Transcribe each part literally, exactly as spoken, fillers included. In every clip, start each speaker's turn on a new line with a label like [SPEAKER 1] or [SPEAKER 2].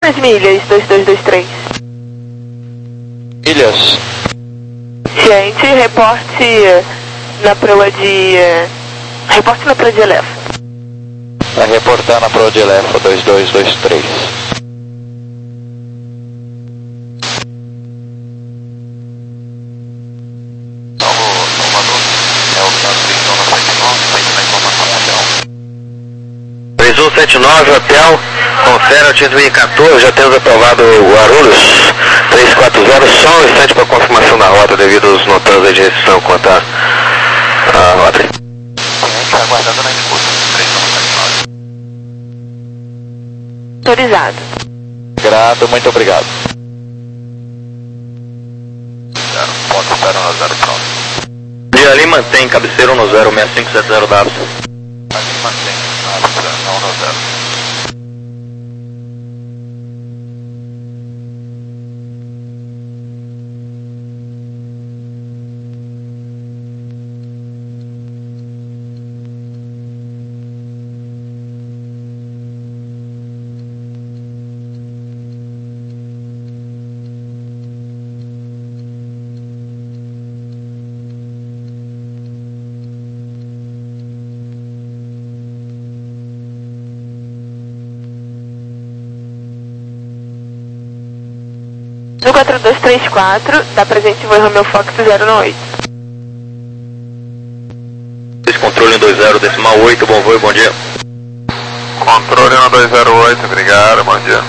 [SPEAKER 1] As milhas, dois dois dois três.
[SPEAKER 2] Milhas.
[SPEAKER 1] Gente, reporte na proa de... Reporte na proa de Elefa.
[SPEAKER 2] Vai reportar na proa de Elefa, dois dois dois três.
[SPEAKER 3] três um sete nove, hotel, confere o dois mil e quatorze, já temos aprovado o Guarulhos, três quatro zero, só um instante para confirmação da rota devido aos notantes de restrição quanto à a rota.
[SPEAKER 2] Está aguardando na escuta, três um sete nove.
[SPEAKER 1] Autorizado.
[SPEAKER 2] Grado, muito obrigado. Zero, ponto zero no zero pronto.
[SPEAKER 3] E ali mantém cabeceira no zero seis cinco sete zero W.
[SPEAKER 2] Ali mantém, não no zero.
[SPEAKER 1] No quatro dois três quatro, dá presente voo Romeo Fox zero nove oito.
[SPEAKER 3] Controle um dois zero, decimal oito, bom voo e bom dia.
[SPEAKER 2] Controle um dois zero oito, obrigado, bom dia.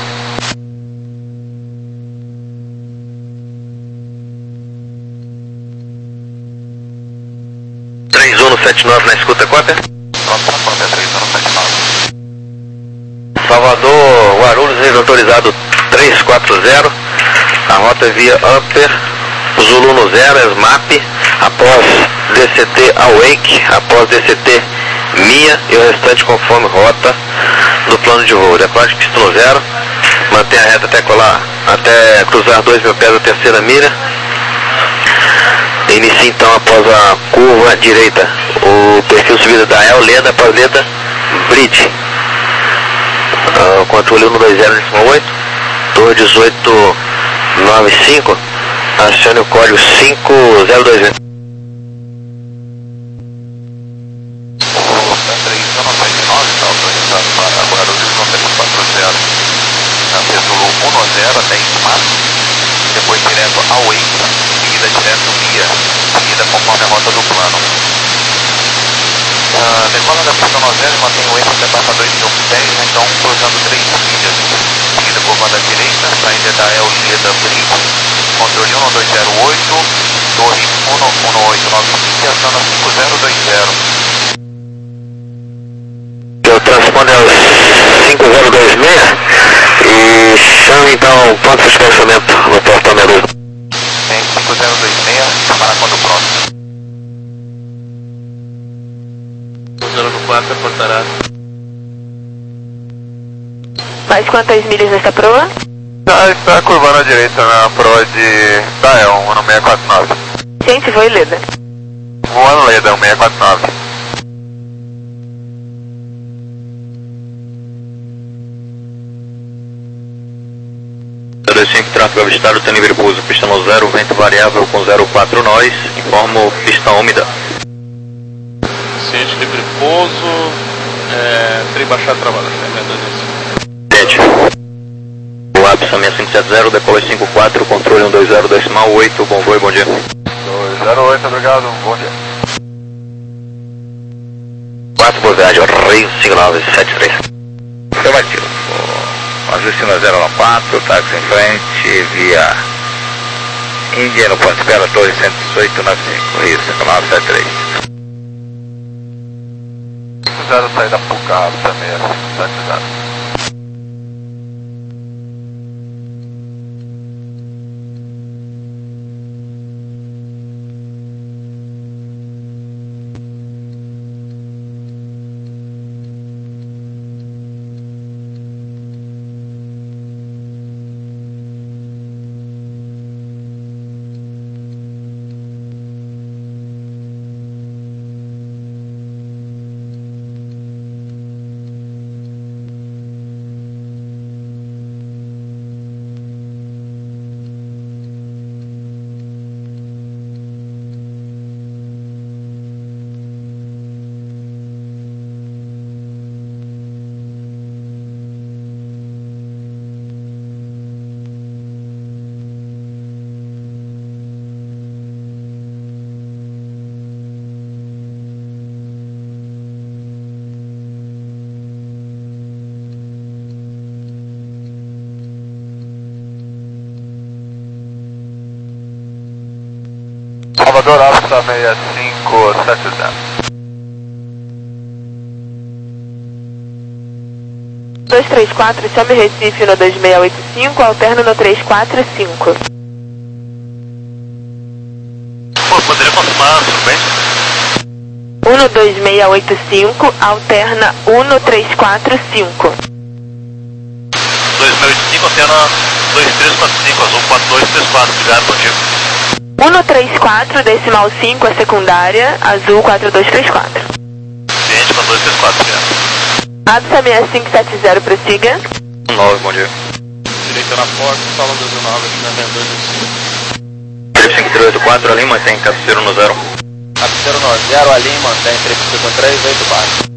[SPEAKER 3] três um sete nove na escuta, quanto é?
[SPEAKER 2] Pronto, na conta é três um sete nove.
[SPEAKER 3] Salvador, Guarulhos, rede autorizado três quatro zero, a rota é via Upper, Zulu no zero, SMAP, após D C T Awake, após D C T Mia e o restante conforme rota do plano de voo. Depois de pista no zero, mantém a reta até colar, até cruzar dois mil pés da terceira mira. Inicia então após a curva direita, o perfil subida da El, Leda após Leda, Bridge. Uh, controle um dois zero oito, torre dezoito nove cinco, acione o código cinco zero dois zero.
[SPEAKER 2] O três um sete nove está autorizado para Guarulhos no sete quatro zero. Na Zulu um zero até Smart, depois direto ao Wake, seguida direto via, seguida conforme a rota do plano. Uh, decola da pista no zero e mantém o eixo até passa dois mil pés, então cruzando três milhas. Seguida curva da direita, saída da El Leda Bridge, controle um dois zero oito, torre um um oito nove cinco e aciona cinco zero dois zero.
[SPEAKER 3] Eu transpondo aos cinco zero dois seis e chama então o ponto de estacionamento no portão Medusa.
[SPEAKER 2] Tem cinco zero dois seis, para quando próximo.
[SPEAKER 3] zero quatro, portará.
[SPEAKER 1] Mais quantas milhas nesta proa?
[SPEAKER 2] Já está curvando à direita na proa de Dael, um seis quatro nove.
[SPEAKER 1] Gente, foi Leda.
[SPEAKER 2] Voando Leda, um seis quatro nove.
[SPEAKER 3] zero dois cinco, tráfego avistado, tem livre pouso, pista no zero, vento variável com zero quatro nós, informo pista úmida.
[SPEAKER 4] Ciente, livre pouso, é, trem baixado travado, lembrando disso.
[SPEAKER 3] sete. O Absa seis cinco sete zero, decola cinco quatro, controle um dois zero, decimal oito, bom voo e bom dia.
[SPEAKER 2] dois zero oito, obrigado, bom dia.
[SPEAKER 3] quatro, boa viagem, Rio cinco nove sete três.
[SPEAKER 2] Afirmativo. Ajuste no zero um quatro, táxi em frente, via Índia no ponto de espera, torre cento e dezoito nove cinco, Rio cinco nove sete três. Zero saída Pucado também, assim, sete zero. Equador Alfa seis cinco sete zero.
[SPEAKER 1] dois três quatro, chame Recife no dois seis oito cinco, alterna no três quatro cinco.
[SPEAKER 2] Pô, poderia confirmar a frequência?
[SPEAKER 1] um no dois seis oito cinco, alterna um no três quatro cinco.
[SPEAKER 2] dois seis oito cinco, alterna dois três quatro cinco, azul quatro dois três quatro, obrigado, bom dia.
[SPEAKER 1] um no três quatro, decimal cinco, a secundária, azul quatro dois três quatro.
[SPEAKER 2] Cliente quatro dois três quatro, obrigado.
[SPEAKER 1] Absa seis cinco sete zero, prossiga.
[SPEAKER 3] nove, bom dia.
[SPEAKER 4] Direita na porta, sala dezenove, aqui na venda dois cinco.
[SPEAKER 3] três cinco três oito quatro, ali mantém cabeceiro no zero.
[SPEAKER 5] Cabeceiro no zero, ali mantém três cinco três oito quatro.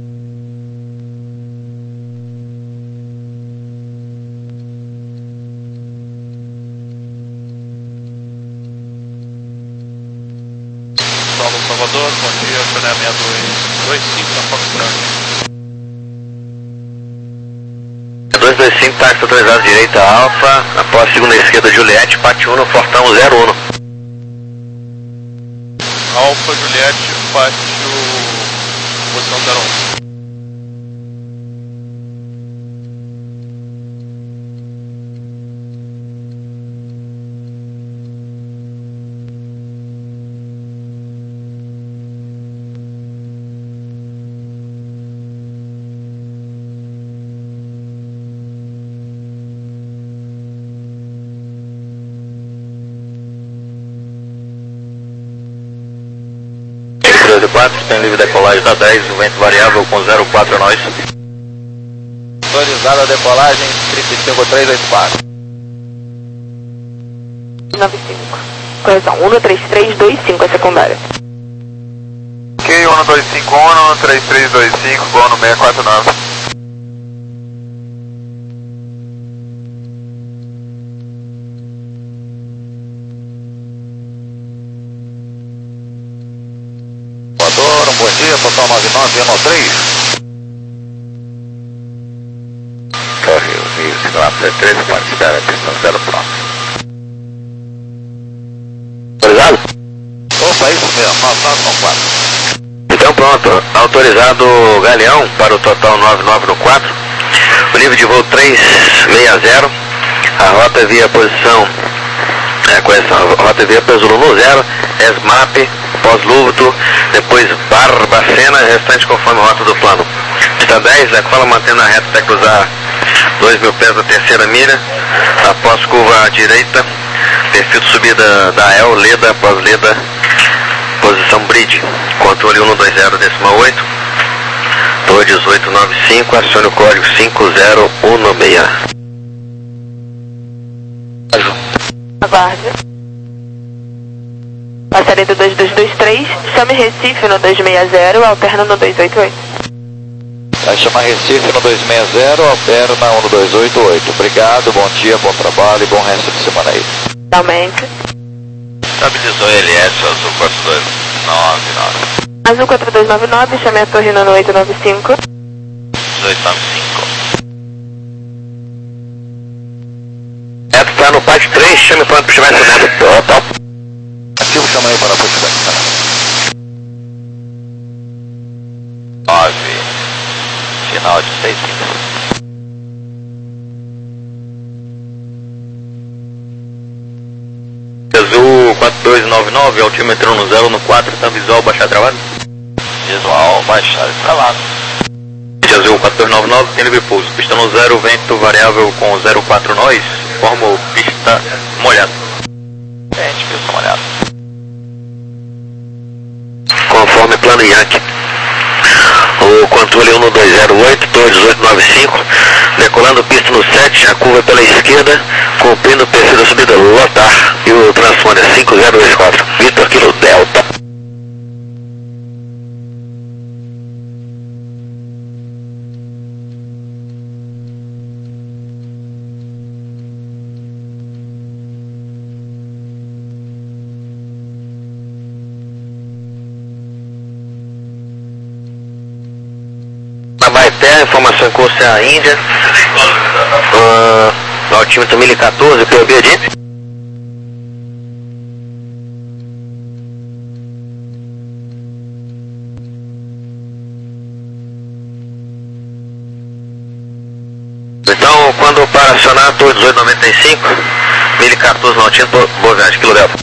[SPEAKER 4] Solo Salvador, bom dia, planeamento dois cinco na Fox Branca.
[SPEAKER 3] dois dois cinco, táxi autorizado direita Alfa, após segunda esquerda Juliette, Pate um no Fortão zero um.
[SPEAKER 4] Alfa Juliette, pátio, posição zero um.
[SPEAKER 3] dois quatro, tem livre decolagem da dez, o vento variável com zero quatro a nós.
[SPEAKER 5] Autorizada a decolagem três cinco três oito quatro.
[SPEAKER 1] nove cinco. Correção, um no três três dois cinco, a secundária.
[SPEAKER 2] Ok, um dois cinco um, três três dois cinco, bom no seis quatro nove.
[SPEAKER 5] Equador, um bom dia, total nove nove um três.
[SPEAKER 3] Corre, o Rio, sinal três, pode esperar a questão zero pronto. Autorizado?
[SPEAKER 5] Opa, isso mesmo, nove nove um quatro.
[SPEAKER 3] Então pronto, autorizado Galeão para o total nove nove um quatro, o nível de voo três seis zero, a rota via posição, é, correção, a rota via Pesulo no zero, ESMAP, pós-Lúvito, depois Barbacena, restante conforme a rota do plano. Está dez, a cola mantendo a reta até cruzar dois mil pés da terceira milha, após curva à direita, perfil de subida da E L, Leda, após Leda, posição Bridge, controle um dois zero decimal oito, dois dezoito nove cinco, acione o código cinco zero um seis.
[SPEAKER 1] Aguarde. Passareda dois dois dois três, chame Recife no dois seis zero, alterna no dois oito oito.
[SPEAKER 5] Vai chamar Recife no dois seis zero, alterna um dois oito oito. Obrigado, bom dia, bom trabalho e bom resto de semana aí.
[SPEAKER 1] Finalmente.
[SPEAKER 2] Estabilizou L S, azul quatro dois nove nove.
[SPEAKER 1] Azul quatro dois nove nove, chame a torre no oito nove cinco.
[SPEAKER 2] dezoito nove cinco.
[SPEAKER 3] Reto está no pátio três, chame para puxar mais o total.
[SPEAKER 5] Ativo, chama aí para a pushback.
[SPEAKER 2] nove. Final de seis cinco.
[SPEAKER 3] Azul quatro dois nove nove, altímetro no zero no quatro, tá visual, baixar travado.
[SPEAKER 2] Visual, baixar e travado.
[SPEAKER 3] Azul quatro dois nove nove, tem livre pouso, pista no zero, vento variável com zero quatro nós, forma pista molhada.
[SPEAKER 2] Gente, pista molhada.
[SPEAKER 3] Conforme plano Yankee. O controle um dois zero oito, torre dezoito nove cinco, decolando pista no sete, a curva pela esquerda, cumprindo o perfil da subida lotar e o transponder cinco zero dois quatro, Vitor Kilo Delta. Abaeté, informação em curso é a Índia, uh, altímetro mil e quatorze, P O B de estacionar, torre dezoito noventa e cinco, mil e quatorze Nautinho, boa viagem, quilo Delta.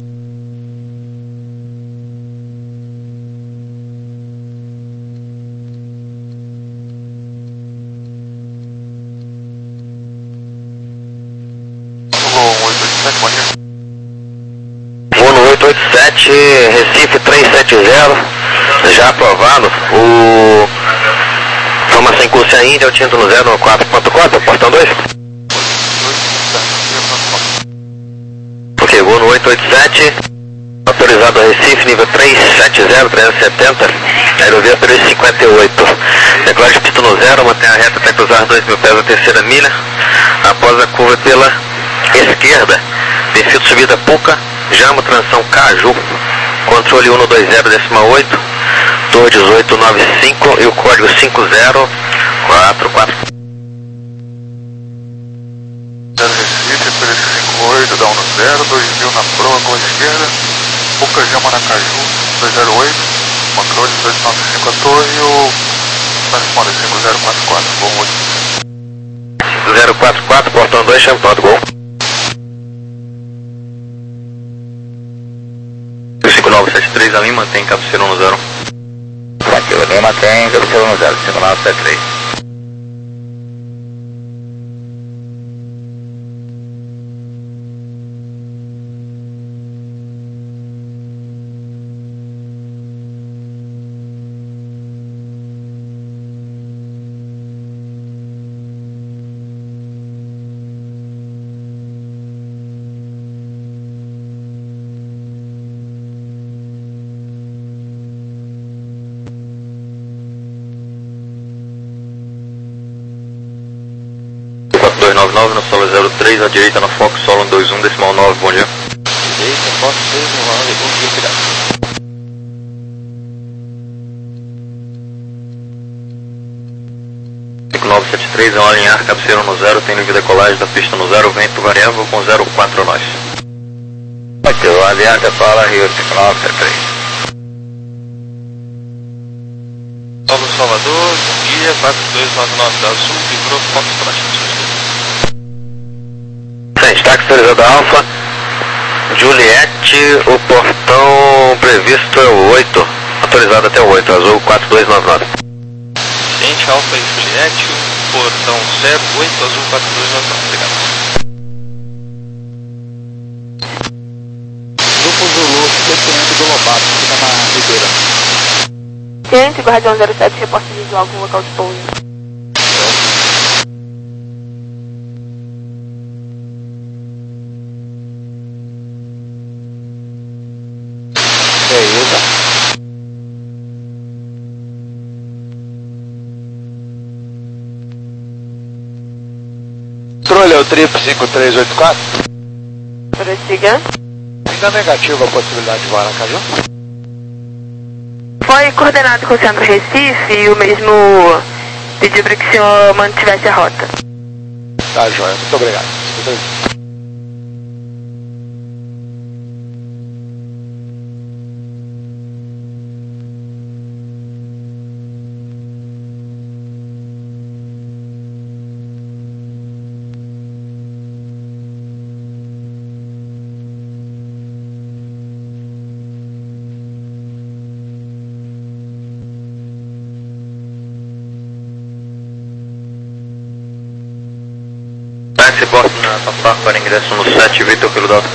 [SPEAKER 3] Voo no oito oito sete, Recife trezentos e setenta, já aprovado. O formação em curso ainda, eu tinha no zero quatro ponto quatro, portão dois. Ok, voo no oito oito sete, autorizado a Recife, nível trezentos e setenta, trezentos e setenta, aerovia trezentos e cinquenta e oito. Decolagem de pista no zero, mantém a reta até cruzar dois mil pés a terceira milha. Após a curva pela esquerda, perfil de subida Puca, Jamo, transição Caju, controle cento e vinte decimal oito, torre dezoito noventa e cinco e o código cinco zero quatro quatro.
[SPEAKER 2] Recife, três cinco oito, dá um no zero, dois mil na proa com a esquerda, Puca Jama na Caju, dois zero oito, controle dezoito noventa e cinco a torre e o transponder cinco zero quatro quatro, bom oito.
[SPEAKER 3] cinco zero quatro quatro, portão dois, chama pronto, gol. cinco nove sete três, a mim mantém cabeceira no zero.
[SPEAKER 5] Aqui, o Lima tem cabeceira no zero, cinco nove sete três.
[SPEAKER 3] dois nove nove no solo zero três, à direita no Fox solo um dois um decimal nove, bom dia.
[SPEAKER 5] Direita, Fox seis nove, bom dia, cuidado.
[SPEAKER 3] cinco nove sete três é um alinhar, cabeceira no zero, tem livre decolagem da pista no zero, vento variável com zero quatro nós.
[SPEAKER 5] Aqui, o Aliança fala Rio cinco nove sete três.
[SPEAKER 4] Solo Salvador, bom dia, quatro dois nove nove da Azul, livrou Fox Trash.
[SPEAKER 3] Destaque autorizado Alfa, Juliette, o portão previsto é o oito, autorizado até o oito, Azul quatro dois nove nove.
[SPEAKER 4] Gente, Alfa e Juliette, portão zero oito, Azul quatro dois nove nove, obrigado.
[SPEAKER 5] Grupo Zulu, descendo do Lobato, fica na Ribeira.
[SPEAKER 1] Ciente, Guardião zero sete, reporte visual com local de pouso.
[SPEAKER 5] Beleza. Controle é o triplo cinco três oito quatro.
[SPEAKER 1] Prossiga.
[SPEAKER 5] Ainda negativa a possibilidade de voar na Caju?
[SPEAKER 1] Foi coordenado com o centro Recife e o mesmo pediu para que o senhor mantivesse a rota.
[SPEAKER 5] Tá, joia. Muito obrigado. Muito obrigado.
[SPEAKER 3] Táxi, porta na Papar para ingresso no sete, Vitor Kilo Delta.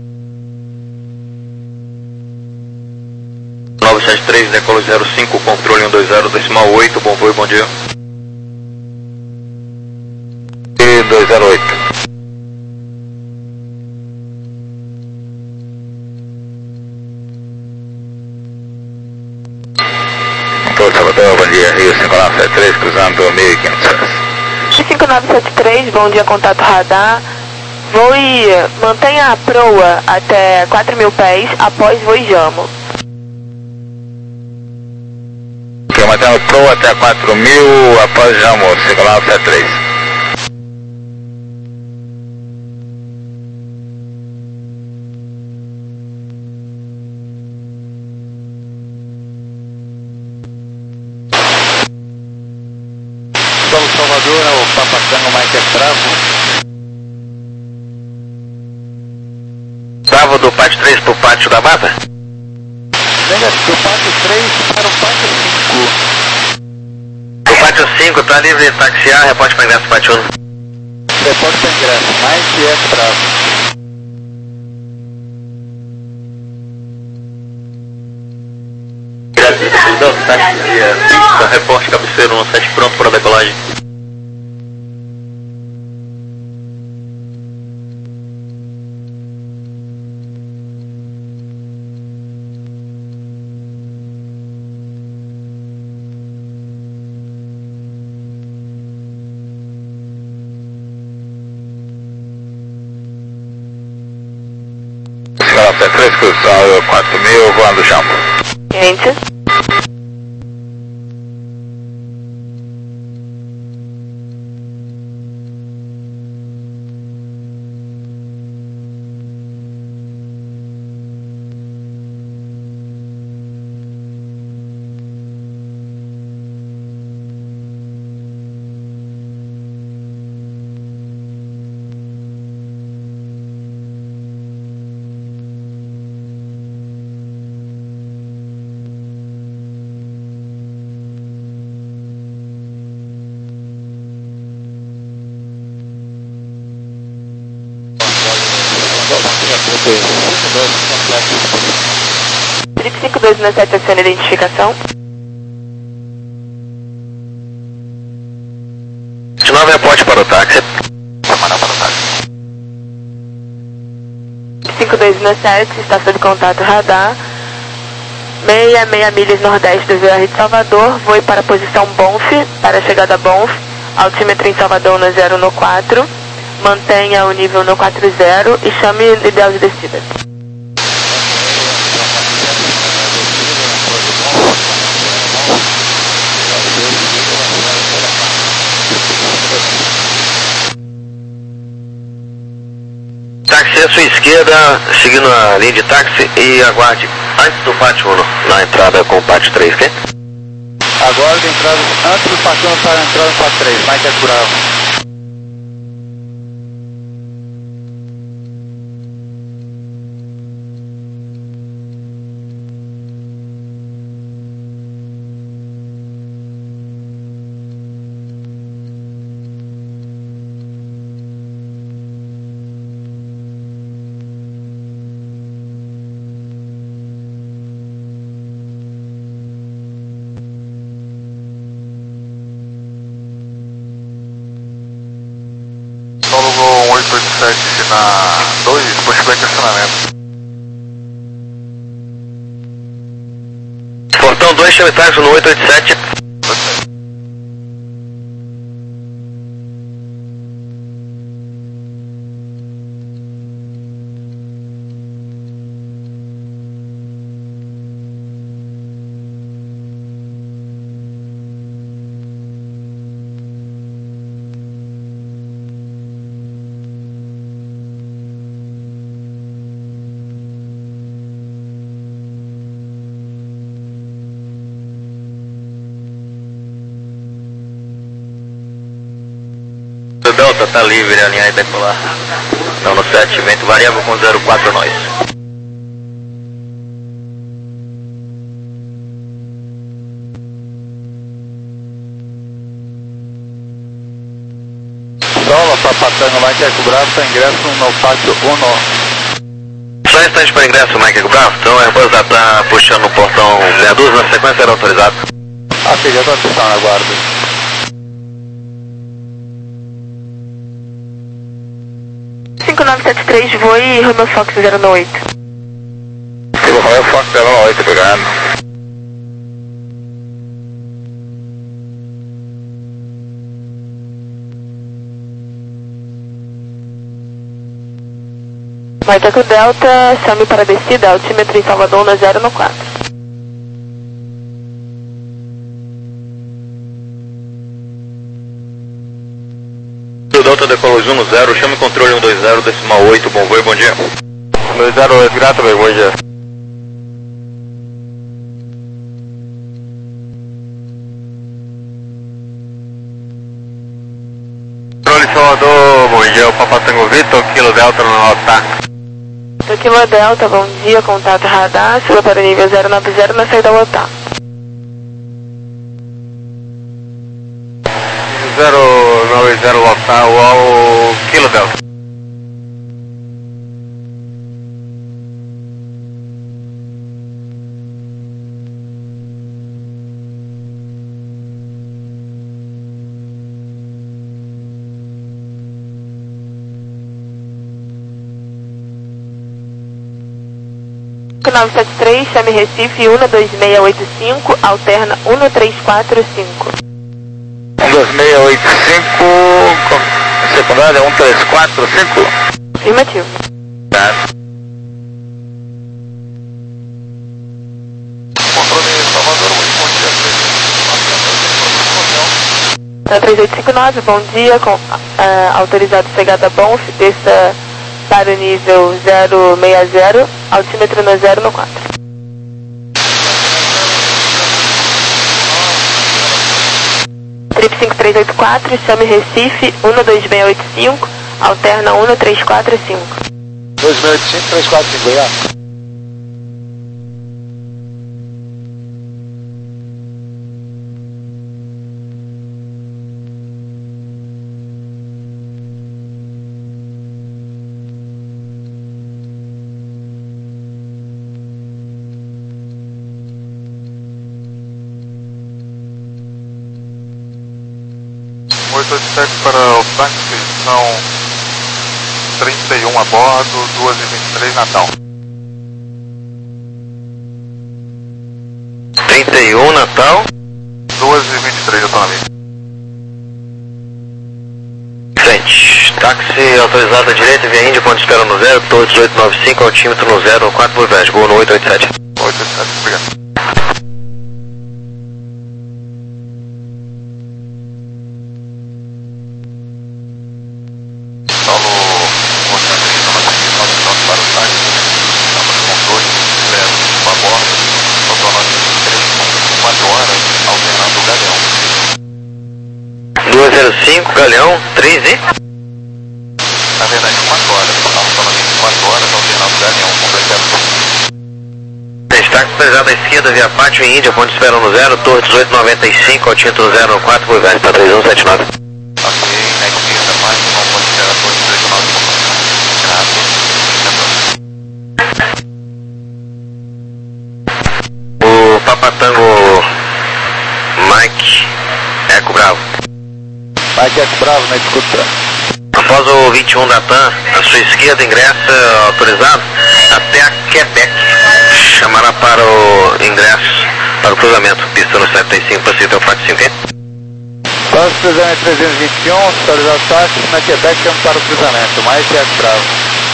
[SPEAKER 3] nove sete três, decolo zero cinco, controle um dois zero, decimal oito, bom voo e bom dia.
[SPEAKER 5] E dois zero oito. Controle Salvador, bom dia, Rio cinco nove sete três, cruzando mil e quinhentos pés.
[SPEAKER 1] cinco nove sete três, bom dia, contato radar. Voe, mantenha a proa até quatro mil pés após voe Jamo.
[SPEAKER 5] Ok, mantendo proa até quatro mil após Jamo, cinco nove sete três. Solo Salvador, o Papa Tango Mike Bravo.
[SPEAKER 3] do pátio três pro pátio da mata?
[SPEAKER 5] Negativo, do pátio três para o pátio cinco.
[SPEAKER 3] Do pátio cinco, tá livre de taxiar, reporte para ingresso pátio um.
[SPEAKER 5] Reporte para ingresso, mais que é bravo.
[SPEAKER 3] Delta, taxia cinco, reporte cabeceiro um sete pronto para decolagem.
[SPEAKER 5] Delta três, cruzado quatro mil, voando chão.
[SPEAKER 1] Ciência. Trip cinco dois um sete, aciona a identificação.
[SPEAKER 3] De novo, reporte para o táxi.
[SPEAKER 2] Semana para o táxi.
[SPEAKER 1] cinco dois um sete, está sob contato radar. seis a seis milhas nordeste do V R de Salvador. Voe para a posição Bonf, para a chegada Bonf. Altímetro em Salvador no zero no quatro. Mantenha o nível no quatro zero e chame o ideal de descida.
[SPEAKER 3] Táxi à sua esquerda, seguindo a linha de táxi e aguarde antes do pátio um, na entrada com o pátio três, ok?
[SPEAKER 5] Agora entrada antes do pátio um para a entrada no pátio três, mais que é bravo.
[SPEAKER 2] Solo oito oito sete na dois, possibilidade de acionamento.
[SPEAKER 3] Portão dois, chame táxi no oito oito sete. O Delta tá livre, alinhar e decolar. Não no sete, vento variável com zero quatro nós.
[SPEAKER 5] Solo, Papatango, Mike Eco Bravo, para ingresso no pátio um.
[SPEAKER 3] Só instante para ingresso, Mike Bravo. Então a Airbus já tá puxando o portão sessenta e dois, na sequência era autorizado.
[SPEAKER 5] Ah, sim, já estou atenção na guarda.
[SPEAKER 1] cinco nove sete três, voe Romeo Fox zero no oito.
[SPEAKER 5] Sigo Romeo Fox zero no oito, obrigado.
[SPEAKER 1] Marteco Delta, chame para descida, altímetro em Salvador no zero no quatro.
[SPEAKER 3] O Delta decolou um no zero, chame controle um dois zero, decimal oito, bom voo, bom dia.
[SPEAKER 5] dois zero oito, grato, meu, bom dia.
[SPEAKER 3] Controle Salvador, bom dia, o Papatango Vitor, Kilo Delta no nosso táxi.
[SPEAKER 1] Kilo Delta, bom dia, contato radar, siga para o nível zero nove zero na saída lotar.
[SPEAKER 2] zero nove zero lotar, ao Kilo Delta.
[SPEAKER 1] nove sete três, chame Recife, um dois seis oito cinco, alterna um três quatro cinco.
[SPEAKER 3] um dois seis oito cinco, secundária um três quatro cinco.
[SPEAKER 1] Afirmativo.
[SPEAKER 3] Tá.
[SPEAKER 2] Controle Salvador, muito bom dia.
[SPEAKER 1] Tá três oito cinco nove, bom dia, com, uh, autorizado chegada Bonf, desça para o nível zero seis zero, altímetro no zero no quatro. Trip cinco três oito quatro, chame Recife, um dois seis oito cinco, alterna um três quatro cinco.
[SPEAKER 5] dois seis oito cinco, três quatro cinco, Goiás.
[SPEAKER 2] oito oito sete para o táxi, são trinta e um a bordo, duas e vinte e três Natal.
[SPEAKER 3] trinta e um Natal.
[SPEAKER 2] duas e vinte e três, eu tô na linha.
[SPEAKER 3] Frente. Táxi autorizado à direita, via Índia, ponto de espera no zero, torre dezoito nove cinco, altímetro no zero, quatro por vez, gol no oito oito sete.
[SPEAKER 2] oito oito sete, obrigado.
[SPEAKER 3] duas zero cinco, Galeão, três e?
[SPEAKER 2] Na verdade, quatro horas, estamos falando em quatro horas, alternando Galeão, completando.
[SPEAKER 3] Destaque autorizado à esquerda, via Pátio em Índia, ponto de espera no zero, torre dezoito noventa e cinco, altímetro no zero, quatro por vez, para três um sete nove.
[SPEAKER 2] Ok, na esquerda, Pátio, não pode esperar, torre dezoito nove cinco.
[SPEAKER 3] O Papatango Mike Eco Bravo.
[SPEAKER 5] Mike Eco Bravo, na escuta.
[SPEAKER 3] Após o vinte e um da T A M, à sua esquerda ingressa autorizado até a Quebec. Chamará para o ingresso, para o cruzamento, pista no setenta e cinco para cima, quatro cinco.
[SPEAKER 5] Próximo cruzamento trezentos e vinte e um, autorizado táxi, na Quebec, chama para o cruzamento. Mike Eco Bravo.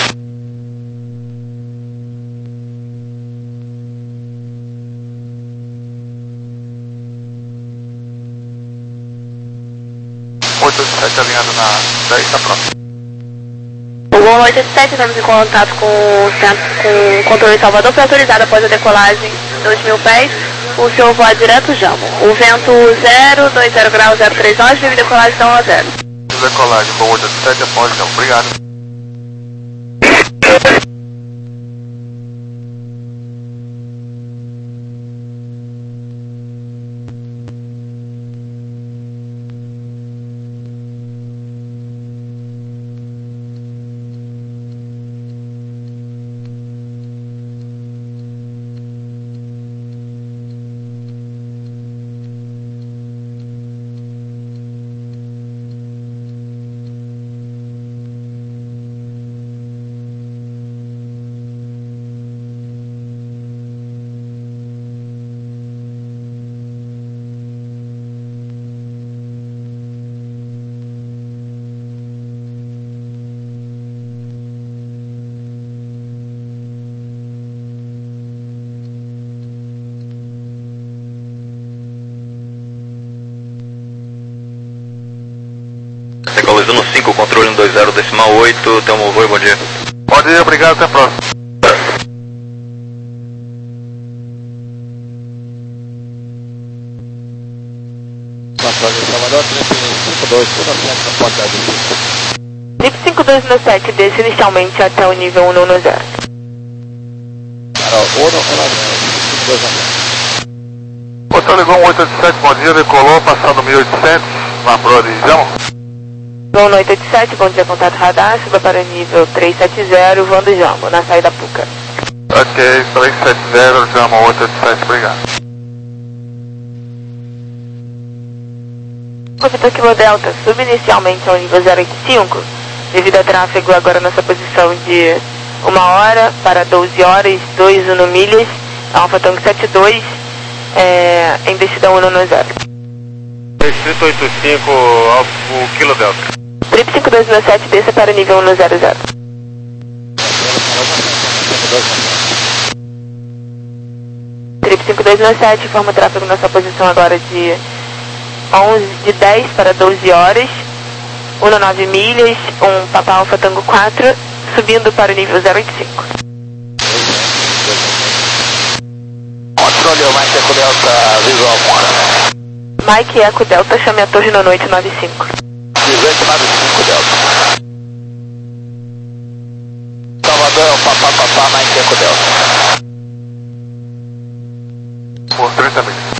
[SPEAKER 2] oito oito sete alinhado na dez, está pronto.
[SPEAKER 1] O Gol oito oito sete, estamos em contato com o centro, com o controle Salvador, foi autorizado após a decolagem dois mil pés, o senhor voa direto Jambo. O vento zero, dois zero graus, zero três nove, vive decolação a zero.
[SPEAKER 2] Decolagem, Gol oito oito sete, após, então, obrigado.
[SPEAKER 3] Localizando cinco, controle um dois zero decimal oito, tem um voo, bom dia.
[SPEAKER 2] Bom dia, obrigado, até a próxima.
[SPEAKER 5] Controle Salvador, três cinco dois, tudo certo, na porta do
[SPEAKER 1] N I P cinco dois no sete, desce inicialmente até o nível um no zero.
[SPEAKER 5] um dois zero.
[SPEAKER 2] Hotel Legon oito oito sete, bom dia, decolou, passando mil e oitocentos, na proa de Jão.
[SPEAKER 1] Legon oito oito sete, bom dia, contato radar, suba para nível trezentos e setenta, voando Jambo, na saída Puca.
[SPEAKER 2] Ok, trezentos e setenta, Jamo oito oito sete, obrigado.
[SPEAKER 1] Vitor Kilo Delta, suba inicialmente ao nível zero oito cinco, devido a tráfego agora nessa posição de uma hora para doze horas, dois no milhas, Alfa Tango setenta e dois, é, em descida um no zero.
[SPEAKER 2] Distrito oitenta e cinco, Alfa Kilo Delta.
[SPEAKER 1] Trip cinco dois um sete, desça para nível um zero zero. Trip cinco dois um sete, informa o tráfego nessa posição agora de onze, de dez para doze horas, um nove milhas, um Papa Alfa Tango quatro, subindo para o nível zero oito cinco.
[SPEAKER 3] Controle, o Mike Eco Delta, visual fora.
[SPEAKER 1] Mike Eco Delta, chame a torre no noite nove cinco.
[SPEAKER 3] dezoito nove cinco Delta. Salvador é o Papá Papá, Mike Eco Delta.
[SPEAKER 2] Por trinta milhas.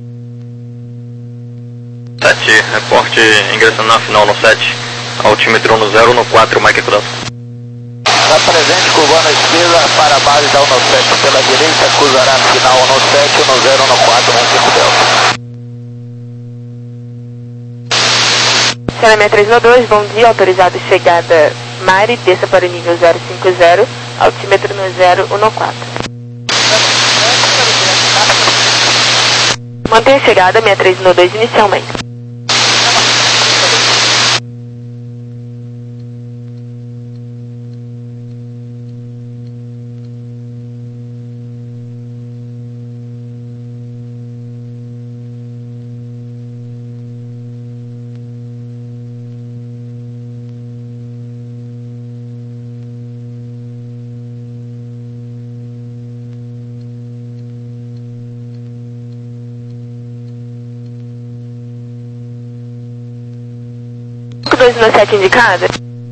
[SPEAKER 3] sete, reporte ingressando na final no sete, altímetro no zero, no quatro, Mike Eco Delta. Na presente, curvando a esquerda para a base da um sete pela direita, cruzará a final no sete, no zero, no quatro, Mike Eco Delta.
[SPEAKER 1] Cena três nove dois, bom dia, autorizado chegada Mari, desça para o nível zero cinco zero, altímetro no zero, um no quatro. Mantenha chegada seis três nove dois inicialmente. cinco dois um sete indicada.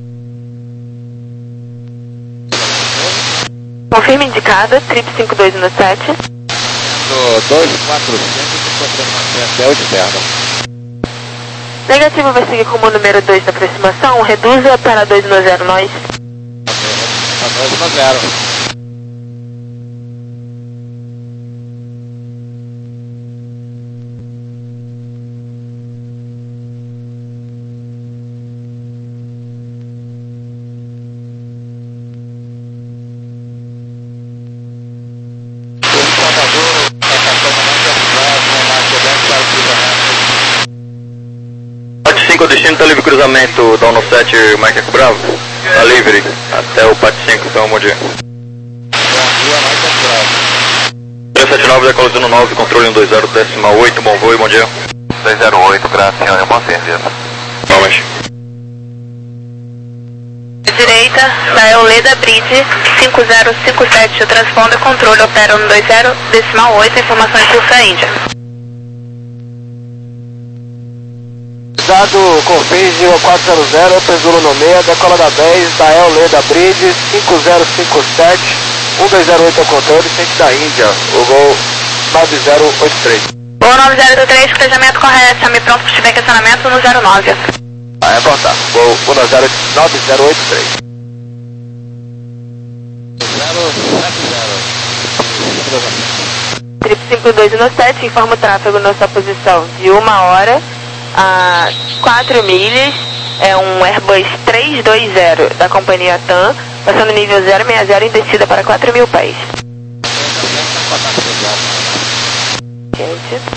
[SPEAKER 1] Confirme indicada, trip cinco dois um sete.
[SPEAKER 5] dois quatro cinco, encontrando uma externa.
[SPEAKER 1] Negativo vai seguir como número dois da aproximação, reduza para dois um zero nós.
[SPEAKER 5] dois um zero.
[SPEAKER 3] O destino está livre cruzamento da um sete, Mike Eco Bravo. Está livre até o P A T cinco, então bom dia.
[SPEAKER 5] Bom dia, Mike Eco Bravo.
[SPEAKER 3] três sete nove, decolando nove, controle um dois zero, decimal oito, bom voo e bom dia.
[SPEAKER 2] dois zero oito, graças, senhor, bom serviço.
[SPEAKER 3] Vamos.
[SPEAKER 1] Direita, da Euleda Bridge, cinco zero cinco sete, o transponder, controle, opera um dois zero, decimal oito, informação em curso Índia.
[SPEAKER 6] Dado Confins quatro zero zero, Pesulo no meia, decola da dez, da Euleda Bridge, cinco zero cinco sete, um dois zero oito ao controle, frente da Índia, o gol nove zero oito três.
[SPEAKER 1] Gol nove zero oito três, cruzamento correto, chame pronto se tiver questionamento no zero nove.
[SPEAKER 6] Ah, é contato, gol nove zero oito três.
[SPEAKER 5] zero sete zero.
[SPEAKER 1] Trip cinco dois um sete, informa o tráfego na sua posição de uma hora a quatro milhas, é um Airbus trezentos e vinte da companhia T A M, passando nível zero seis zero em descida para quatro mil pés. Gente.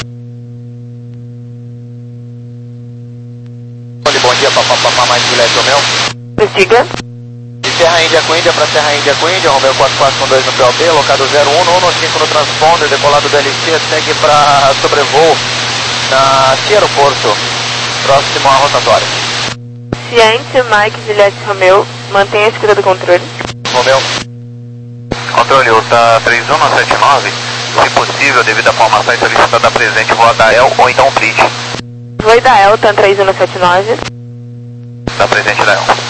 [SPEAKER 3] Bom dia, papá, papá, mais Juliette Romeu.
[SPEAKER 1] Prossiga.
[SPEAKER 3] De Serra Índia com Índia para Serra Índia com Índia, Romeu quatro quatro um dois no P O B, locado zero um no cinco no transponder, decolado do L C, segue para sobrevoo na aeroporto, próximo à rotatória.
[SPEAKER 1] Ciente, Mike, Juliette Romeu, mantenha a escuta do controle.
[SPEAKER 3] Romeu.
[SPEAKER 2] Controle, o T A três um sete nove, se possível, devido à formação e solicitada presente, voa da E L ou então Bridge.
[SPEAKER 1] Voe da E L, TAM três um sete nove.
[SPEAKER 2] Da presente da E L.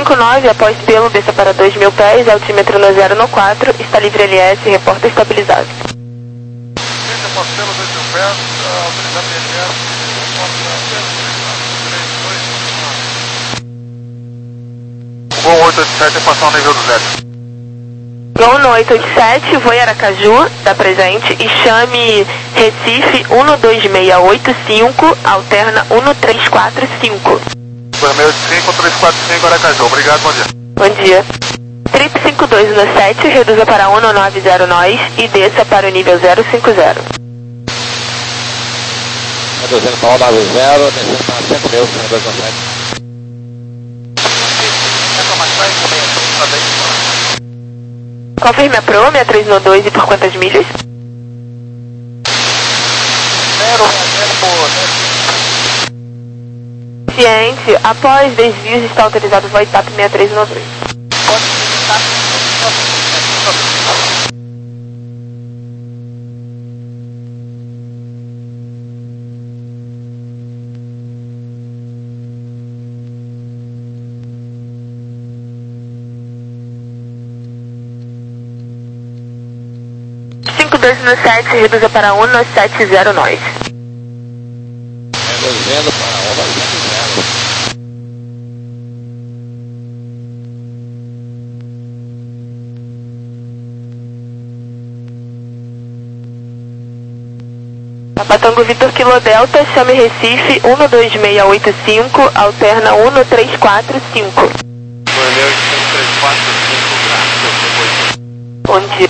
[SPEAKER 1] cinco nove, após pelo, desça para dois mil pés, altímetro no zero no quatro, está livre L S, reporta estabilizado.
[SPEAKER 4] Gente, após pelo dois mil pés, autorizado L S, reporta pelo três dois um.
[SPEAKER 2] Gol oito oito sete, passar o nível do zero.
[SPEAKER 1] Gol no oito oito sete, voe Aracaju, dá presente, e chame Recife um dois seis oito cinco, alterna um três quatro cinco.
[SPEAKER 2] dois seis oito cinco, três quatro cinco, Aracaju. Obrigado, bom dia.
[SPEAKER 1] Bom dia. Trip cinco dois um sete, reduza para um nove zero nós e desça para o nível zero cinco zero.
[SPEAKER 5] Reduzindo para um nove zero, descendo para cinco mil, cento e dois um sete.
[SPEAKER 1] Confirme a Pro, sessenta e três um dois e por quantas milhas?
[SPEAKER 6] zero zero por
[SPEAKER 1] Ciente, após desvios está autorizado o void TAP sessenta e três um dois. cinco dois um sete, reduza para um sete zero nós.
[SPEAKER 5] Reduzindo para um nove zero.
[SPEAKER 1] Papatango Vitor Kilo Delta, chame Recife um dois seis oito cinco, alterna um três quatro cinco.
[SPEAKER 4] dois mil oitocentos e três quatro cinco, graças.
[SPEAKER 1] Bom dia.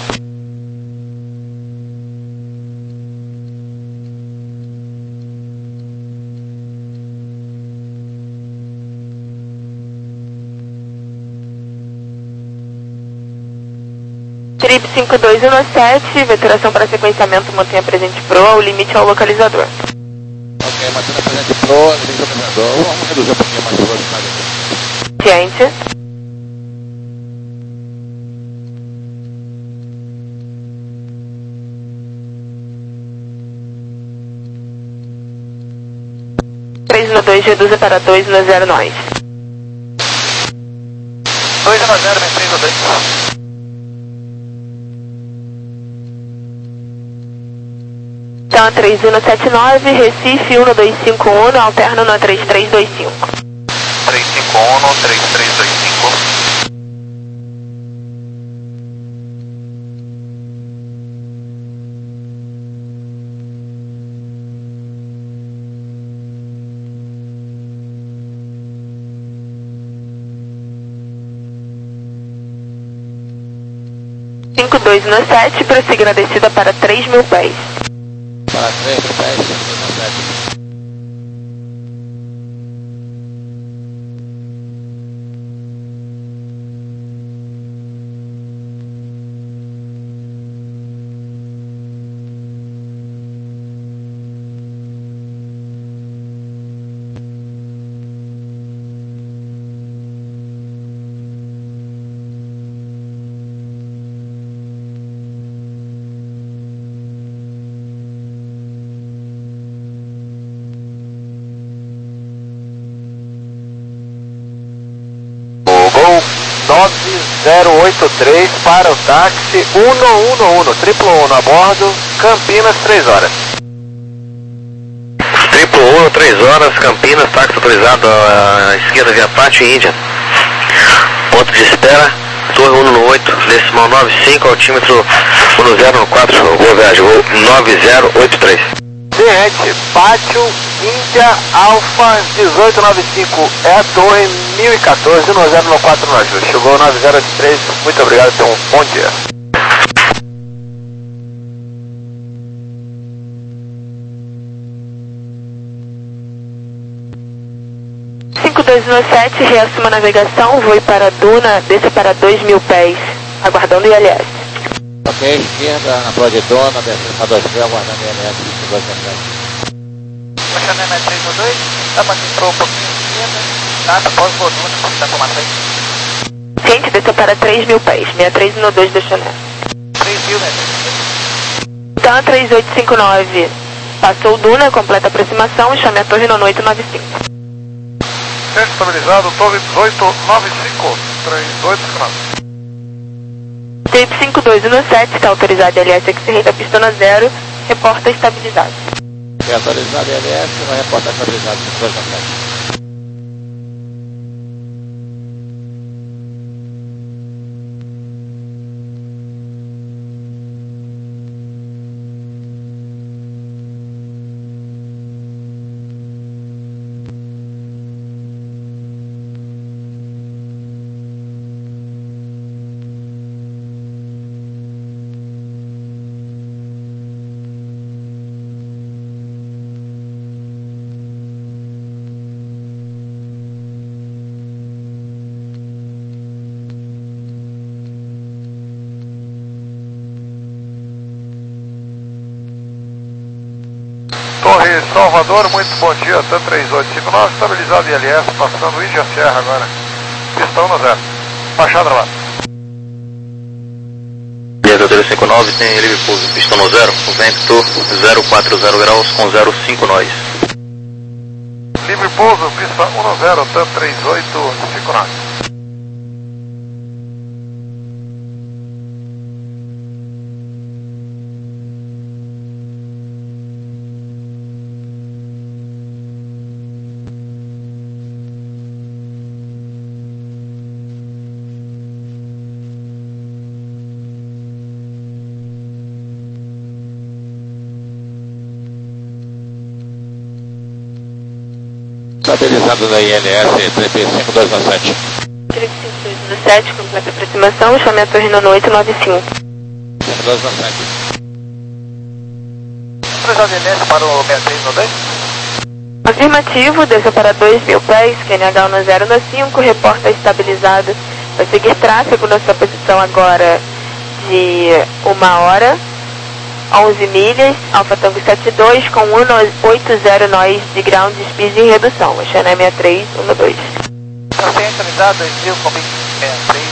[SPEAKER 1] Trip cinco dois um sete, veteração para sequenciamento, mantenha presente Pro, o limite ao localizador.
[SPEAKER 5] Ok, mantendo presente Pro, limite ao localizador. Vamos reduzir um pouquinho mais a velocidade aqui.
[SPEAKER 1] Ciente. três um dois, reduza para dois um zero nós.
[SPEAKER 6] dois um zero, vem três um dois.
[SPEAKER 1] Então, três um sete nove, Recife um dois cinco um, alterna no três três dois cinco.
[SPEAKER 2] três cinco um, três três dois cinco.
[SPEAKER 1] cinco dois um sete, prossiga na descida para três mil pés.
[SPEAKER 5] Para três mil pés, cinco dois um sete.
[SPEAKER 6] nove zero oito três para o táxi um um um, triplo um a bordo, Campinas, três horas.
[SPEAKER 3] Triplo um, três horas, Campinas, táxi autorizado à esquerda via Pátio Índia. Ponto de espera, torre um oito, decimal nove cinco, altímetro um zero quatro, boa viagem, voo nove zero oito três.
[SPEAKER 6] Ciente, Pátio Índia Alfa dezoito noventa e cinco, é a torre mil e quatorze, um zero quatro no ajuste. Chegou nove zero oito três, muito obrigado, tenha um bom dia.
[SPEAKER 1] cinco dois um sete, reassuma a navegação, voe para Duna, desça para dois mil pés, aguardando I L S.
[SPEAKER 5] Ok, esquerda, na prova de Dona, descendo para dois mil, aguardando I L S, dois mil sete.
[SPEAKER 6] Baixando M três um dois, dá para entrar um pouquinho de esquerda, nada, após o volume, dá para matar aí.
[SPEAKER 1] Ciente, desça para três mil pés, sessenta e três um dois do Chanel.
[SPEAKER 6] três mil, né?
[SPEAKER 1] Então, três oito cinco nove, passou Duna, completa a aproximação, chame a torre no oito nove cinco.
[SPEAKER 4] centro estabilizado, torre dezoito nove cinco, três oito cinco nove.
[SPEAKER 1] Trip cinco dois um sete, está autorizado L S X-Ray da pistona zero, reporta estabilizado.
[SPEAKER 5] É atualizado L S, vai reportar estabilizado cinco dois um sete.
[SPEAKER 4] Torre Salvador, muito bom dia, T três oito cinco nove, estabilizado I L S, passando Índia Serra agora, pistão no zero, baixada lá.
[SPEAKER 3] T três cinco nove, tem livre pouso, pistão no zero, vento zero quatro zero graus com zero cinco nós.
[SPEAKER 4] Livre pouso, pista um no zero, T três oito cinco nove.
[SPEAKER 5] Estabilizado da I L S, Trip cinco dois um sete.
[SPEAKER 1] Trip cinco dois um sete, completa aproximação, chame a torre no oito nove cinco.
[SPEAKER 5] cinco dois um sete.
[SPEAKER 6] Autorizado L S para o seis três um dois?
[SPEAKER 1] Afirmativo, desça para dois mil pés, Q N H no zero no cinco, reporta estabilizado. Vai seguir tráfego na sua posição agora de uma hora, onze milhas, Alfa Tango sete dois com oitenta nós de ground speed em redução, Xané sessenta e três um dois.
[SPEAKER 6] Está sem autorizado, dois mil, com sessenta e três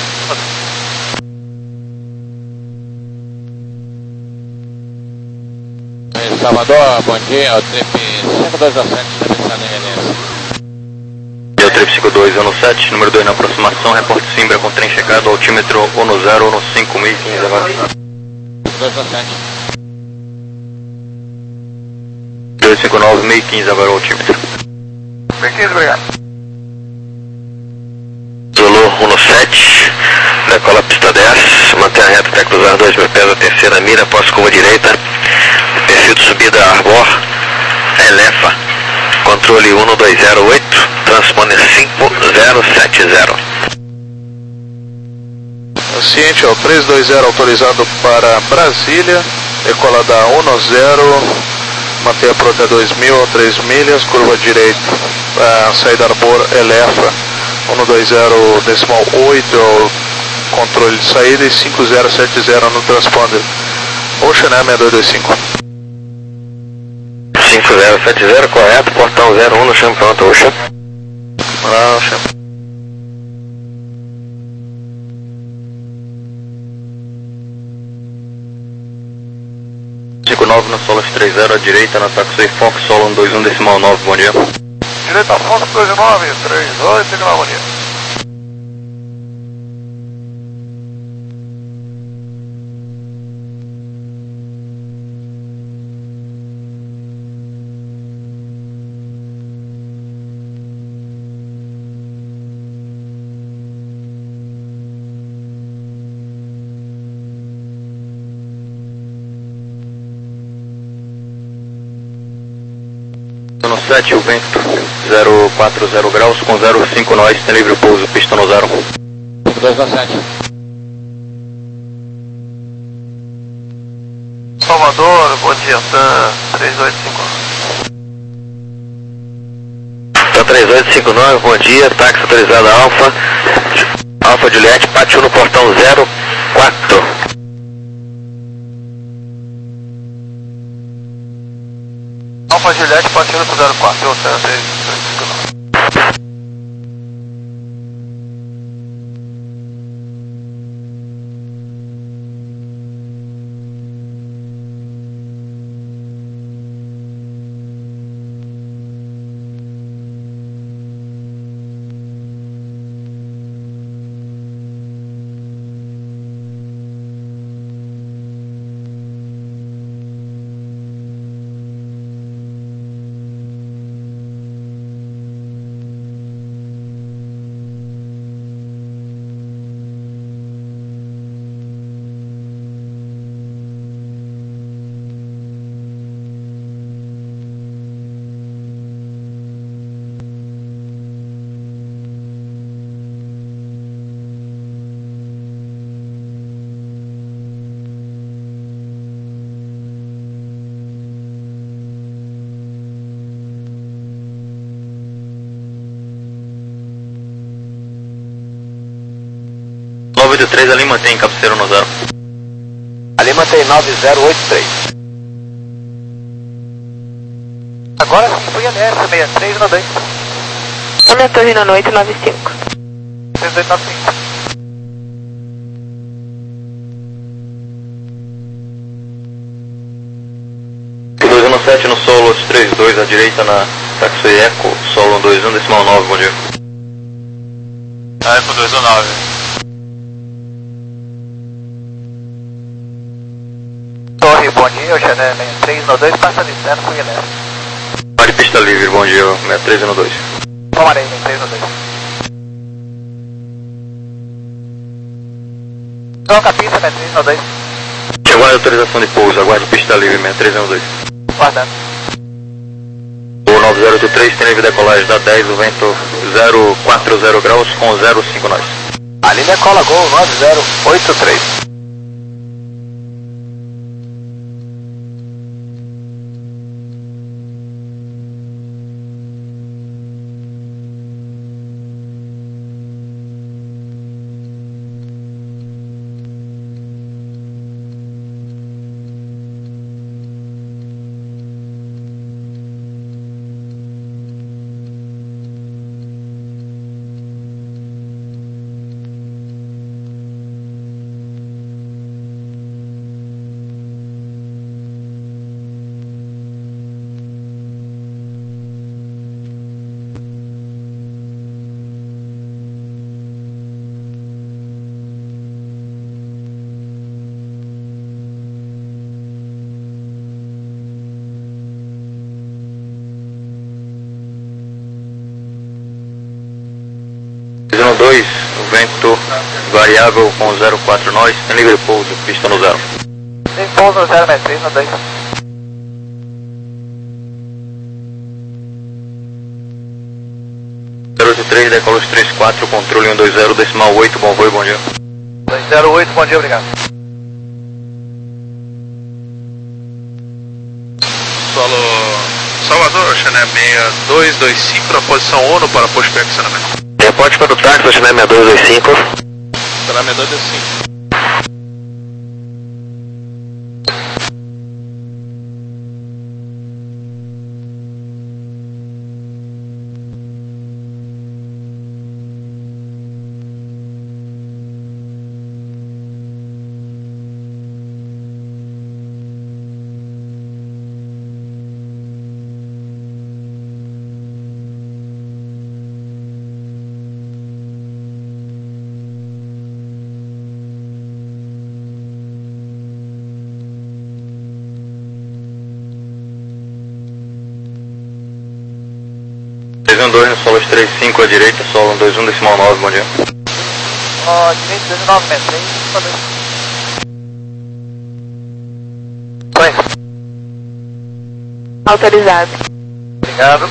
[SPEAKER 6] um dois.
[SPEAKER 5] Salvador, bom dia, o Trip cinco dois um sete, estabilizado em L S.
[SPEAKER 3] Deu Trip cinco dois um sete, número dois na aproximação, reporte Simbra com trem chegado, altímetro um zero um cinco mil e quinze agora.
[SPEAKER 5] cinco dois um sete.
[SPEAKER 3] dois cinco nove, mil e quinze agora o altímetro.
[SPEAKER 4] mil e quinze, obrigado.
[SPEAKER 3] Zulu um sete, decola pista dez, mantém a reta até cruzar dois mil pés a terceira mira, após curva direita, perfil de subida Arbor, Elefa, controle um dois zero oito, transponder cinco zero sete zero.
[SPEAKER 4] Ciente, ó, três dois zero autorizado para Brasília, decolada um zero, mantém a prota dois mil, três milhas, curva direita, uh, saída Arbor, Elefa, um dois zero decimal oito, controle de saída e cinco zero sete zero no transponder. Ocean Air seis dois dois cinco.
[SPEAKER 3] cinco zero sete zero, correto, portão zero um no chão pronto, Ocean.
[SPEAKER 4] Ah, Ocean.
[SPEAKER 3] cinco nove no Solas três zero, à direita, na Taxi Fox, Solo um dois um decimal nove, bom dia.
[SPEAKER 4] Direita Fox dois nove, três oito, signal, bom dia.
[SPEAKER 3] No sete, o vento zero quatro zero graus com zero cinco nós, tem livre pouso, pista no zero.
[SPEAKER 5] cinco dois um sete.
[SPEAKER 6] Salvador, bom dia, TAM três oito cinco nove.
[SPEAKER 3] TAM três oito cinco nove, bom dia, táxi autorizado Alfa, Alfa Juliette, pátio no portão zero quatro.
[SPEAKER 6] Alfa Juliette, partindo pro zero quatro, eu TAM três oito cinco nove.
[SPEAKER 3] oito três ali mantém cabeceira no zero.
[SPEAKER 6] Ali mantém nove zero oito três. Agora sim, foi a L S sessenta e três no dois.
[SPEAKER 1] Uma torre na noite, nove cinco.
[SPEAKER 6] seis dois nove cinco.
[SPEAKER 3] dois um sete no solo, três dois à direita na Taxi Eco, solo dois um decimal nove, bom dia.
[SPEAKER 4] Eco dois um nove.
[SPEAKER 6] Torre, bom dia, o Chanel sessenta e três no dois, passa de zero, foi L S.
[SPEAKER 3] Área de pista livre, bom dia, sessenta e três no dois.
[SPEAKER 6] Tomarei, sessenta e três no dois. Troca a pista, sessenta e três no dois.
[SPEAKER 3] Aguarde autorização de pouso, aguarde pista livre, sessenta e três no dois.
[SPEAKER 6] Guardando.
[SPEAKER 3] O nove zero oito três tem livre decolagem da dez, o vento zero quatro zero graus com zero cinco nós.
[SPEAKER 6] Ali decola Gol nove zero oito três.
[SPEAKER 3] dois, o vento variável com zero quatro nós, tem livre pouso, pista no zero.
[SPEAKER 6] Tem pouso no zero sessenta e três no dois.
[SPEAKER 3] zero oito três, decola os três quatro, controle um dois zero, decimal oito, bom voo e bom dia.
[SPEAKER 6] dois zero oito, bom dia, obrigado.
[SPEAKER 4] Solo Salvador, Chanel seis dois dois cinco na posição ONU para posto de acionamento.
[SPEAKER 3] Reporte para o táxi, Chanel seis dois dois cinco.
[SPEAKER 4] Será seis dois dois cinco.
[SPEAKER 3] três um dois no solo três cinco à direita, solo um dois um decimal nove, bom dia.
[SPEAKER 6] Ó, oh, direito dois nove sessenta e três, no dois. Foi.
[SPEAKER 1] Autorizado.
[SPEAKER 6] Obrigado.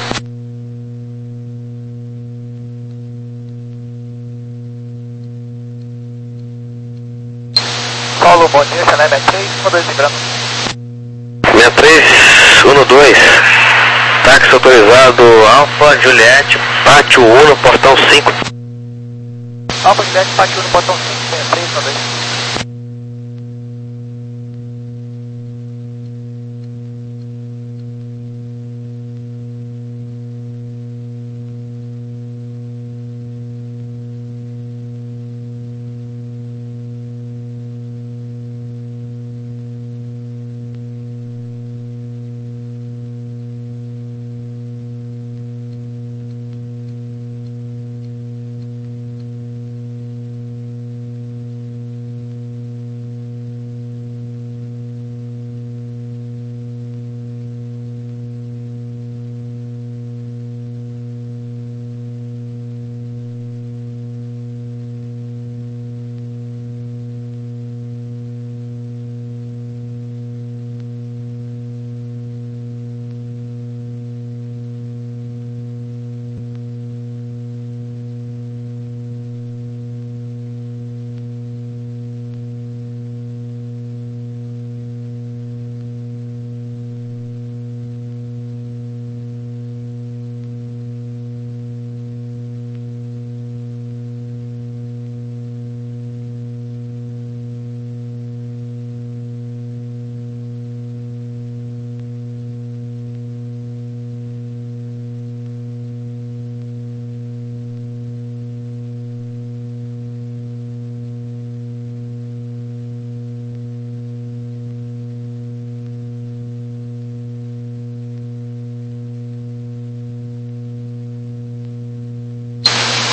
[SPEAKER 6] Solo, bom dia, Chanel sessenta e três, no dois vibrando.
[SPEAKER 3] sessenta e três, um no dois. Táxi autorizado Alfa Juliette, pátio um no portão cinco.
[SPEAKER 6] Alfa Juliette, pátio um no portão cinco, sessenta e três, no dois.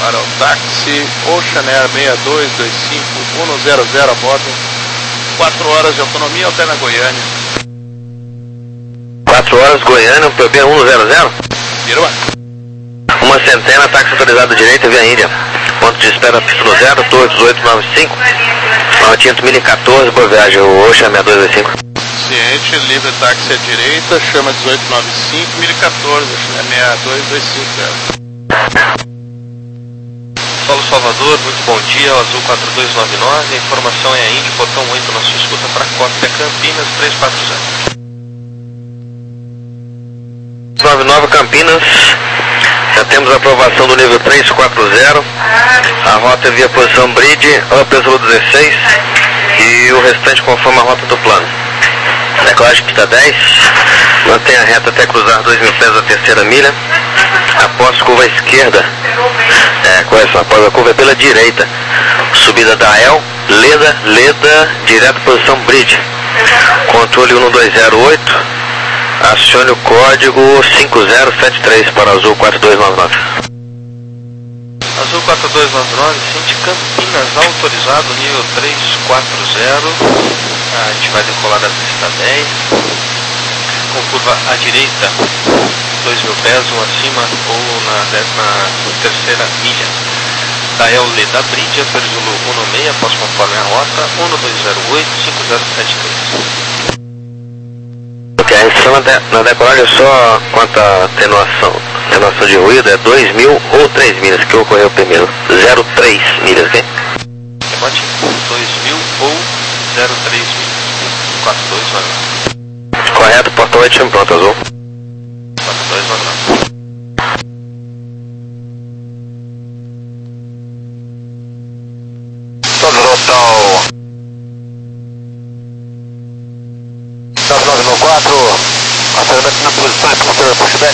[SPEAKER 4] para o táxi Ocean Air seis dois dois cinco um zero zero a bordo. quatro horas de autonomia, alterna Goiânia.
[SPEAKER 3] quatro horas, Goiânia, P B um zero zero.
[SPEAKER 4] Firma.
[SPEAKER 3] Uma centena, táxi autorizado direita via Índia. Ponto de espera, pista no zero, torre dezoito noventa e cinco. Nova Tinto mil e quatorze, boa viagem, o Ocean seis dois dois cinco.
[SPEAKER 4] Ciente, livre táxi à direita, chama dezoito noventa e cinco, mil e quatorze, seis dois dois cinco.
[SPEAKER 3] Paulo Salvador, muito bom dia, Azul quatro dois nove nove, a informação é a Índia, botão oito na sua escuta para Cópia Campinas três quatro zero. nove nove Campinas, já temos a aprovação do nível três quatro zero, a rota é via posição Bridge, Upper dezesseis e o restante conforme a rota do plano. Decolagem pista dez, mantenha a reta até cruzar dois mil pés da terceira milha, após curva à esquerda, é, correção, após a curva é pela direita, subida da El, Leda, Leda, direto posição Bridge, controle um dois zero oito, acione o código cinco zero sete três para Azul quatro dois nove nove. Azul quatro dois nove nove, Cinti Campinas, autorizado, nível três quatro zero, a gente vai decolar da pista dez, com curva à direita, dois mil pés, ou acima, ou na décima terceira milha. Da El Leda Bridge, Perzulu um seis, após conforme a rota, um dois zero oito cinco zero sete três. Ok, a restrição na, de, na decolagem é só quanto a atenuação. Atenuação de ruído é dois mil ou três milhas, que ocorreu primeiro. zero vírgula três milhas, ok? Repete, dois mil ou zero vírgula três milhas. quatro dois nove nove. Correto, portão oito, pronto, Azul. quatro dois nove nove.
[SPEAKER 6] Todo total. nove nove nove quatro, aceleramento na posição e posterior pushback.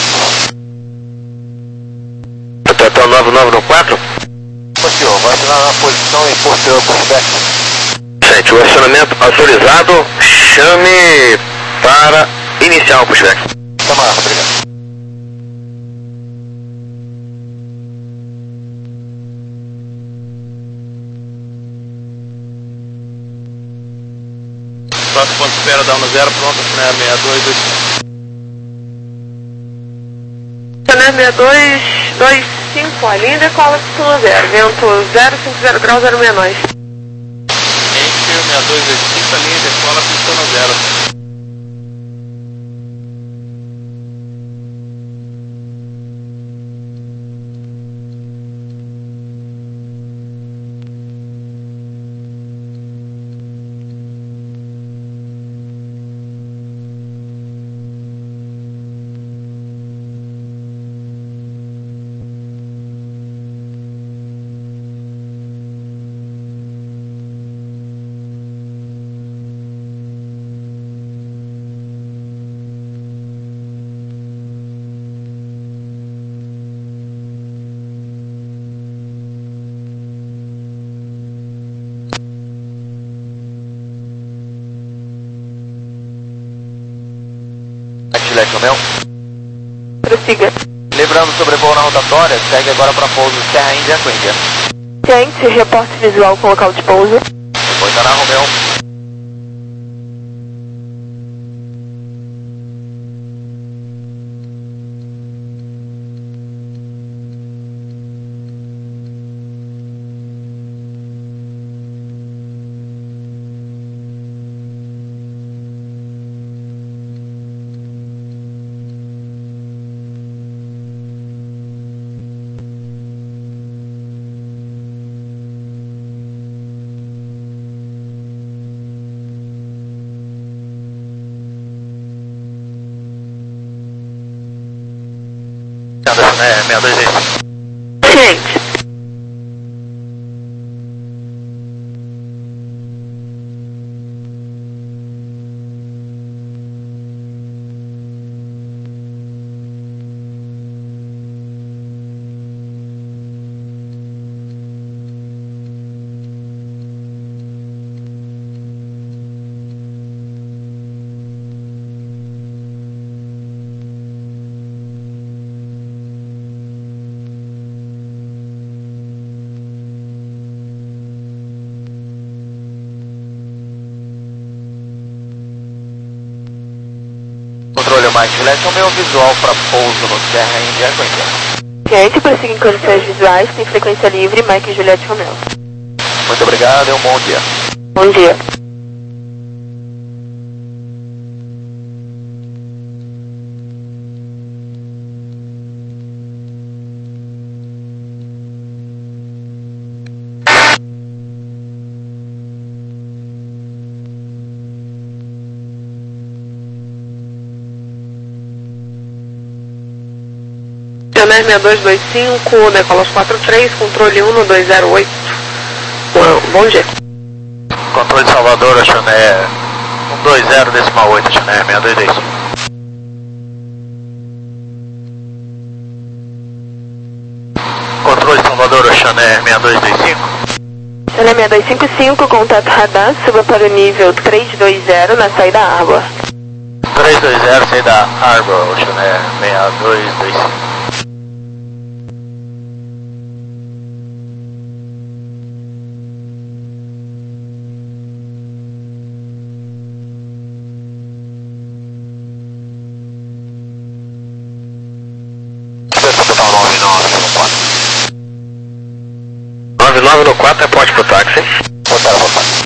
[SPEAKER 3] Total nove nove nove quatro?
[SPEAKER 6] Senhor, vai entrar na posição e posterior pushback.
[SPEAKER 3] Gente, o acionamento autorizado, chame para iniciar o pushback.
[SPEAKER 6] Tá massa, obrigado.
[SPEAKER 4] Próximo ponto de espera da um zero, pronto, Channel seis dois dois cinco.
[SPEAKER 1] Channel seis dois dois cinco, a linha decola pista zero, vento zero cinco zero graus zero seis nove.
[SPEAKER 4] Enter seis dois dois cinco, a linha decola pista zero.
[SPEAKER 6] Mel.
[SPEAKER 1] Prossiga.
[SPEAKER 6] Lembrando sobre voo na rotatória, segue agora para pouso Serra Índia com Índia.
[SPEAKER 1] Gente, reporte visual com local de pouso.
[SPEAKER 6] Depois tá na Romeu.
[SPEAKER 3] É, seis dois dois cinco.
[SPEAKER 1] Gente.
[SPEAKER 5] Mike Juliette, é o meu visual para pouso no Serra India Quinta.
[SPEAKER 1] Ciente, prossiga em condições visuais, tem frequência livre, Mike Juliette Romeo.
[SPEAKER 5] Muito obrigado e um bom dia.
[SPEAKER 1] Bom dia.
[SPEAKER 7] Channel seis dois dois cinco, Decolos quatro três, controle um dois zero oito. Bom dia.
[SPEAKER 2] Controle de Salvador, Channel um dois zero, decimal oito, Channel seis dois dois cinco. Controle de Salvador, Channel seis dois dois cinco.
[SPEAKER 1] Channel seis dois cinco cinco, contato radar, suba para o nível três dois zero na saída Arbor.
[SPEAKER 2] três dois zero, saída Arbor, Channel seis dois dois cinco.
[SPEAKER 3] nove nove no quatro, reporte pro táxi.
[SPEAKER 5] Botaram pro táxi.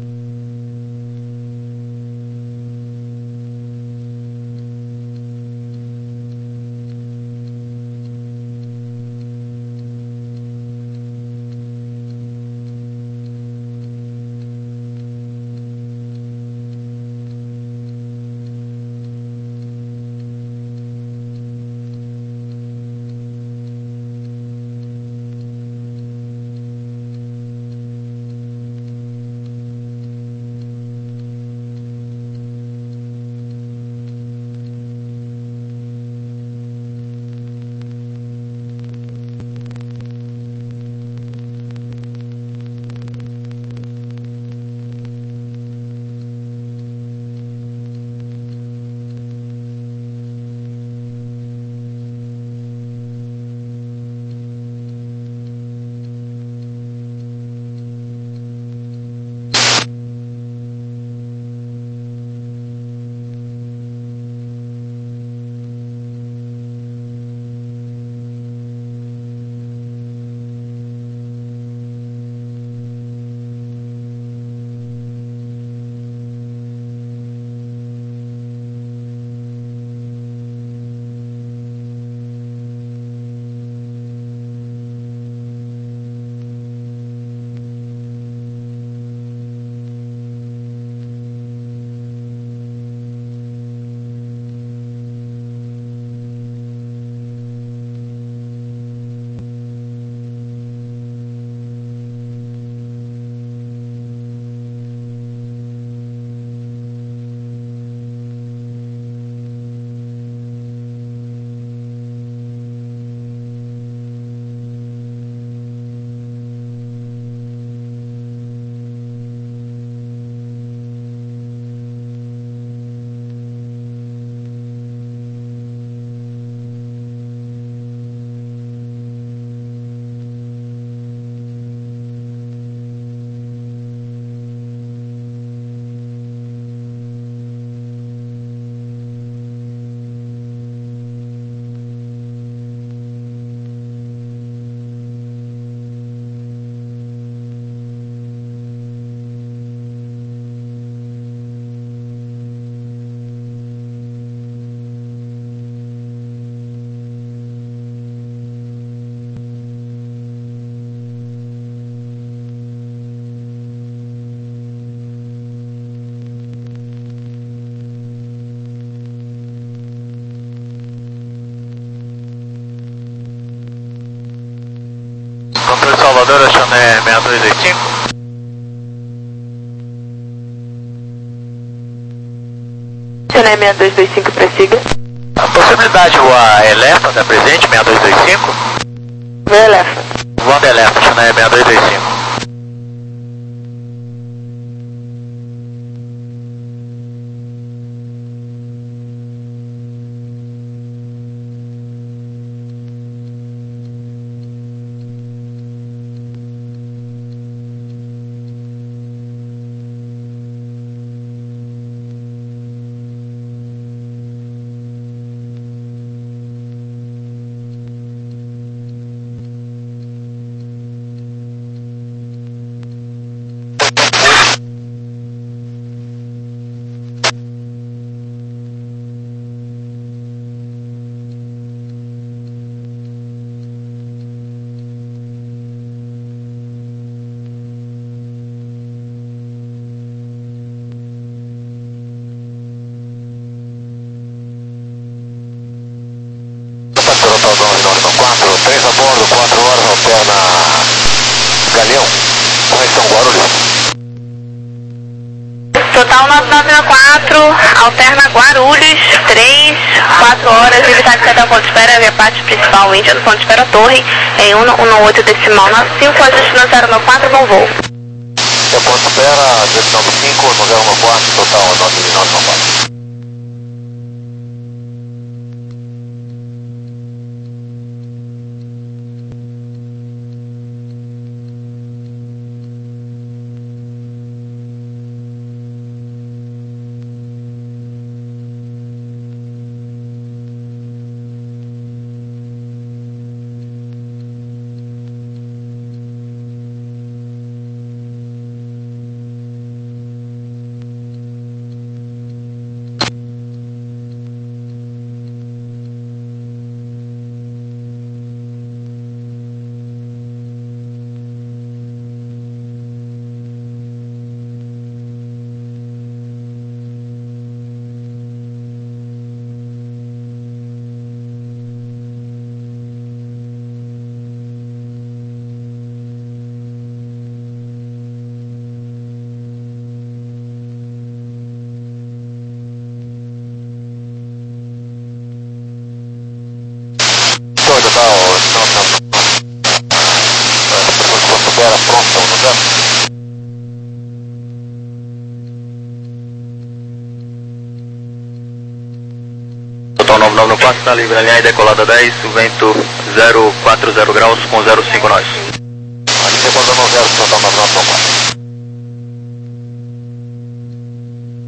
[SPEAKER 2] Controle de Salvador, Channel seis dois dois cinco.
[SPEAKER 1] Channel seis dois dois cinco, prossiga.
[SPEAKER 2] A possibilidade de voar Elephant é presente, seis dois dois cinco?
[SPEAKER 1] Vou Elephant.
[SPEAKER 2] Voando Elephant, Channel seis dois dois cinco.
[SPEAKER 6] a bordo, quatro horas, alterna Galeão, correção Guarulhos.
[SPEAKER 1] Total nove nove quatro, alterna Guarulhos, três, quatro horas, Libertade Central ponto de espera, via parte principal Índia, do ponto de espera Torre, em um um oito decimal nove cinco, ajuste no zero nove quatro, bom voo.
[SPEAKER 6] É ponto de espera, zero nove cinco, no zero nove quatro, total nove nove quatro.
[SPEAKER 3] Total nove nove quatro, está livre, alinhar e decolada dez, o vento zero quatro zero graus com zero cinco nós.
[SPEAKER 6] Ali decolando zero, total nove nove quatro.